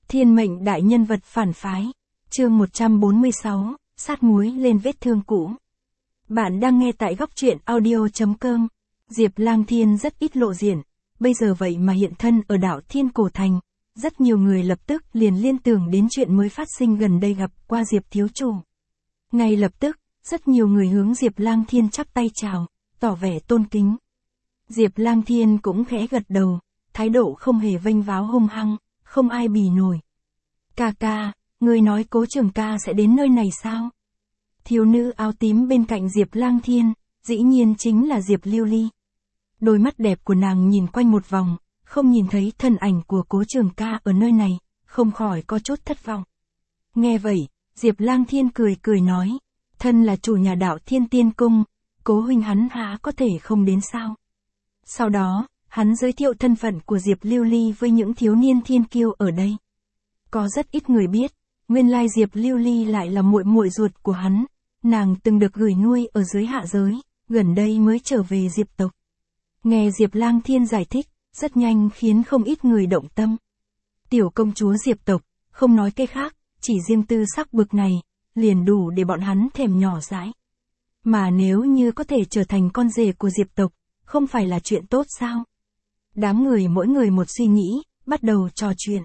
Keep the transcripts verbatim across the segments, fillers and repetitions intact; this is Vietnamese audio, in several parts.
Thiên mệnh đại nhân vật phản phái. Chương một trăm bốn mươi sáu, sát muối lên vết thương cũ. Bạn đang nghe tại góc truyện audio chấm com. Diệp Lang Thiên rất ít lộ diện, bây giờ vậy mà hiện thân ở đảo Thiên Cổ Thành. Rất nhiều người lập tức liền liên tưởng đến chuyện mới phát sinh gần đây gặp qua Diệp thiếu chủ. Ngay lập tức, rất nhiều người hướng Diệp Lang Thiên chắp tay chào, tỏ vẻ tôn kính. Diệp Lang Thiên cũng khẽ gật đầu, thái độ không hề vênh váo hung hăng, không ai bì nổi. Ca ca, người nói Cố Trường ca sẽ đến nơi này sao? Thiếu nữ áo tím bên cạnh Diệp Lang Thiên, dĩ nhiên chính là Diệp Lưu Ly. Đôi mắt đẹp của nàng nhìn quanh một vòng, không nhìn thấy thân ảnh của Cố Trường ca ở nơi này, không khỏi có chút thất vọng. Nghe vậy, Diệp Lang Thiên cười cười nói, thân là chủ nhà đạo Thiên Tiên Cung, Cố huynh hắn há có thể không đến sao? Sau đó, hắn giới thiệu thân phận của Diệp Lưu Ly với những thiếu niên thiên kiêu ở đây. Có rất ít người biết, nguyên lai Diệp Lưu Ly lại là muội muội ruột của hắn, nàng từng được gửi nuôi ở dưới hạ giới, gần đây mới trở về Diệp tộc. Nghe Diệp Lang Thiên giải thích, rất nhanh khiến không ít người động tâm. Tiểu công chúa Diệp tộc, không nói cái khác, chỉ riêng tư sắc bực này, liền đủ để bọn hắn thèm nhỏ dãi. Mà nếu như có thể trở thành con rể của Diệp tộc, không phải là chuyện tốt sao? Đám người mỗi người một suy nghĩ, bắt đầu trò chuyện.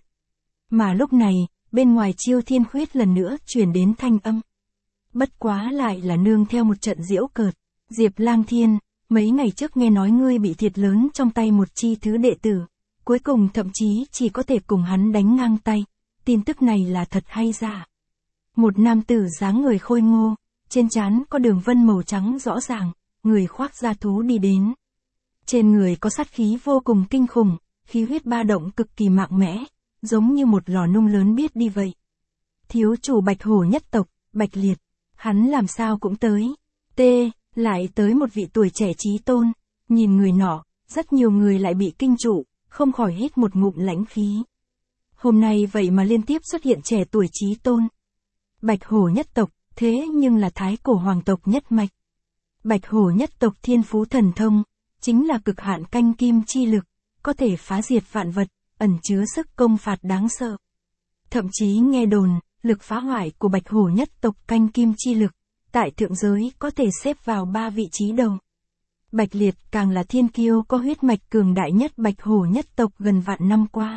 Mà lúc này, bên ngoài Chiêu Thiên Khuyết lần nữa truyền đến thanh âm. Bất quá lại là nương theo một trận giễu cợt. Diệp Lang Thiên, mấy ngày trước nghe nói ngươi bị thiệt lớn trong tay một chi thứ đệ tử, cuối cùng thậm chí chỉ có thể cùng hắn đánh ngang tay. Tin tức này là thật hay giả? Một nam tử dáng người khôi ngô, trên trán có đường vân màu trắng rõ ràng, người khoác da thú đi đến. Trên người có sát khí vô cùng kinh khủng, khí huyết ba động cực kỳ mạnh mẽ, giống như một lò nung lớn biết đi vậy. Thiếu chủ Bạch Hổ nhất tộc, Bạch Liệt, hắn làm sao cũng tới. T, lại tới một vị tuổi trẻ chí tôn, nhìn người nọ, rất nhiều người lại bị kinh trụ, không khỏi hít một ngụm lãnh khí. Hôm nay vậy mà liên tiếp xuất hiện trẻ tuổi chí tôn. Bạch Hổ nhất tộc, thế nhưng là thái cổ hoàng tộc nhất mạch. Bạch Hổ nhất tộc thiên phú thần thông, chính là cực hạn canh kim chi lực, có thể phá diệt vạn vật, ẩn chứa sức công phạt đáng sợ. Thậm chí nghe đồn, lực phá hoại của Bạch Hổ nhất tộc canh kim chi lực, tại thượng giới có thể xếp vào ba vị trí đầu. Bạch Liệt càng là thiên kiêu có huyết mạch cường đại nhất Bạch Hổ nhất tộc gần vạn năm qua.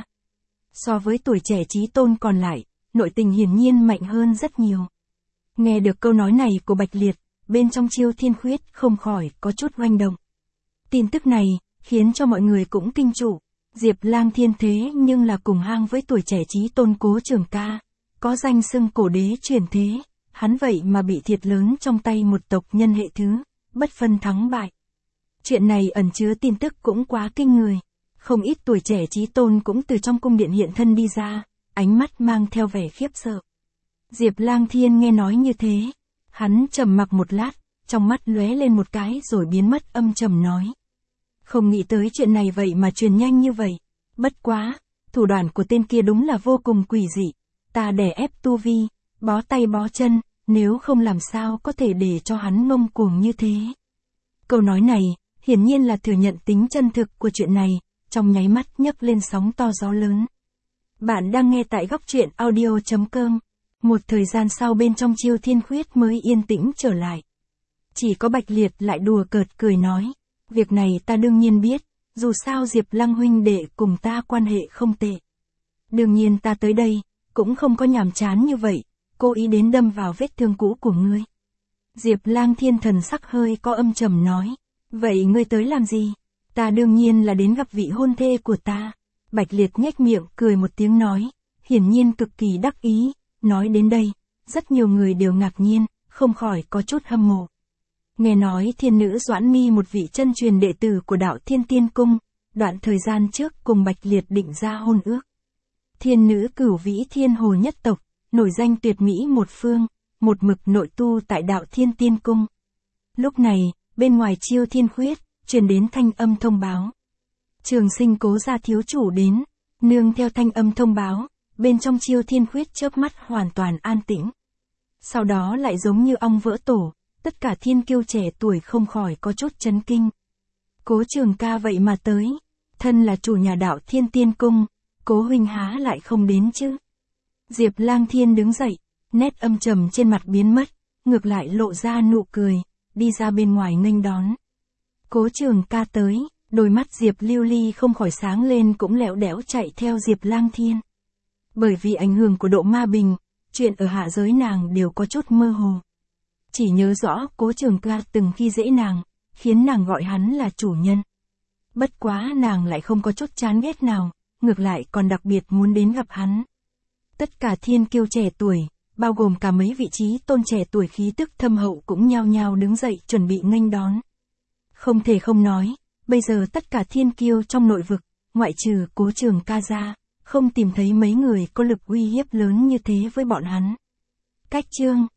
So với tuổi trẻ chí tôn còn lại, nội tình hiển nhiên mạnh hơn rất nhiều. Nghe được câu nói này của Bạch Liệt, bên trong Chiêu Thiên Khuyết không khỏi có chút oanh động. Tin tức này, khiến cho mọi người cũng kinh trụ. Diệp Lang Thiên thế nhưng là cùng hang với tuổi trẻ chí tôn Cố Trường ca, có danh xưng cổ đế truyền thế, hắn vậy mà bị thiệt lớn trong tay một tộc nhân hệ thứ, bất phân thắng bại. Chuyện này ẩn chứa tin tức cũng quá kinh người, không ít tuổi trẻ chí tôn cũng từ trong cung điện hiện thân đi ra, ánh mắt mang theo vẻ khiếp sợ. Diệp Lang Thiên nghe nói như thế, hắn trầm mặc một lát, trong mắt lóe lên một cái rồi biến mất, âm trầm nói. Không nghĩ tới chuyện này vậy mà truyền nhanh như vậy. Bất quá, thủ đoạn của tên kia đúng là vô cùng quỷ dị. Ta đè ép tu vi, bó tay bó chân, nếu không làm sao có thể để cho hắn ngông cuồng như thế. Câu nói này, hiển nhiên là thừa nhận tính chân thực của chuyện này, trong nháy mắt nhấc lên sóng to gió lớn. Bạn đang nghe tại góc truyện audio chấm com. Một thời gian sau bên trong Chiêu Thiên Khuyết mới yên tĩnh trở lại. Chỉ có Bạch Liệt lại đùa cợt cười nói. Việc này ta đương nhiên biết, dù sao Diệp Lăng huynh đệ cùng ta quan hệ không tệ. Đương nhiên ta tới đây, cũng không có nhàm chán như vậy, cố ý đến đâm vào vết thương cũ của ngươi. Diệp Lang Thiên thần sắc hơi có âm trầm nói, vậy ngươi tới làm gì? Ta đương nhiên là đến gặp vị hôn thê của ta. Bạch Liệt nhếch miệng cười một tiếng nói, hiển nhiên cực kỳ đắc ý, nói đến đây, rất nhiều người đều ngạc nhiên, không khỏi có chút hâm mộ. Nghe nói thiên nữ Doãn Mi một vị chân truyền đệ tử của đạo Thiên Tiên Cung, đoạn thời gian trước cùng Bạch Liệt định ra hôn ước. Thiên nữ Cửu Vĩ Thiên Hồ nhất tộc, nổi danh tuyệt mỹ một phương, một mực nội tu tại đạo Thiên Tiên Cung. Lúc này, bên ngoài Chiêu Thiên Khuyết, truyền đến thanh âm thông báo. Trường Sinh Cố gia thiếu chủ đến, nương theo thanh âm thông báo, bên trong Chiêu Thiên Khuyết chớp mắt hoàn toàn an tĩnh. Sau đó lại giống như ong vỡ tổ. Tất cả thiên kiêu trẻ tuổi không khỏi có chút chấn kinh. Cố Trường ca vậy mà tới. Thân là chủ nhà đạo Thiên Tiên Cung, Cố huynh há lại không đến chứ. Diệp Lang Thiên đứng dậy, nét âm trầm trên mặt biến mất, ngược lại lộ ra nụ cười, đi ra bên ngoài nghênh đón. Cố Trường Ca tới, đôi mắt Diệp Lưu Ly không khỏi sáng lên cũng lẹo đẽo chạy theo Diệp Lang Thiên. Bởi vì ảnh hưởng của độ ma bình, chuyện ở hạ giới nàng đều có chút mơ hồ. Chỉ nhớ rõ Cố Trường Ca từng khi dễ nàng, khiến nàng gọi hắn là chủ nhân. Bất quá nàng lại không có chút chán ghét nào, ngược lại còn đặc biệt muốn đến gặp hắn. Tất cả thiên kiêu trẻ tuổi, bao gồm cả mấy vị trí tôn trẻ tuổi khí tức thâm hậu cũng nhao nhao đứng dậy chuẩn bị nghênh đón. Không thể không nói, bây giờ tất cả thiên kiêu trong nội vực, ngoại trừ Cố Trường Ca ra, không tìm thấy mấy người có lực uy hiếp lớn như thế với bọn hắn. Cách chương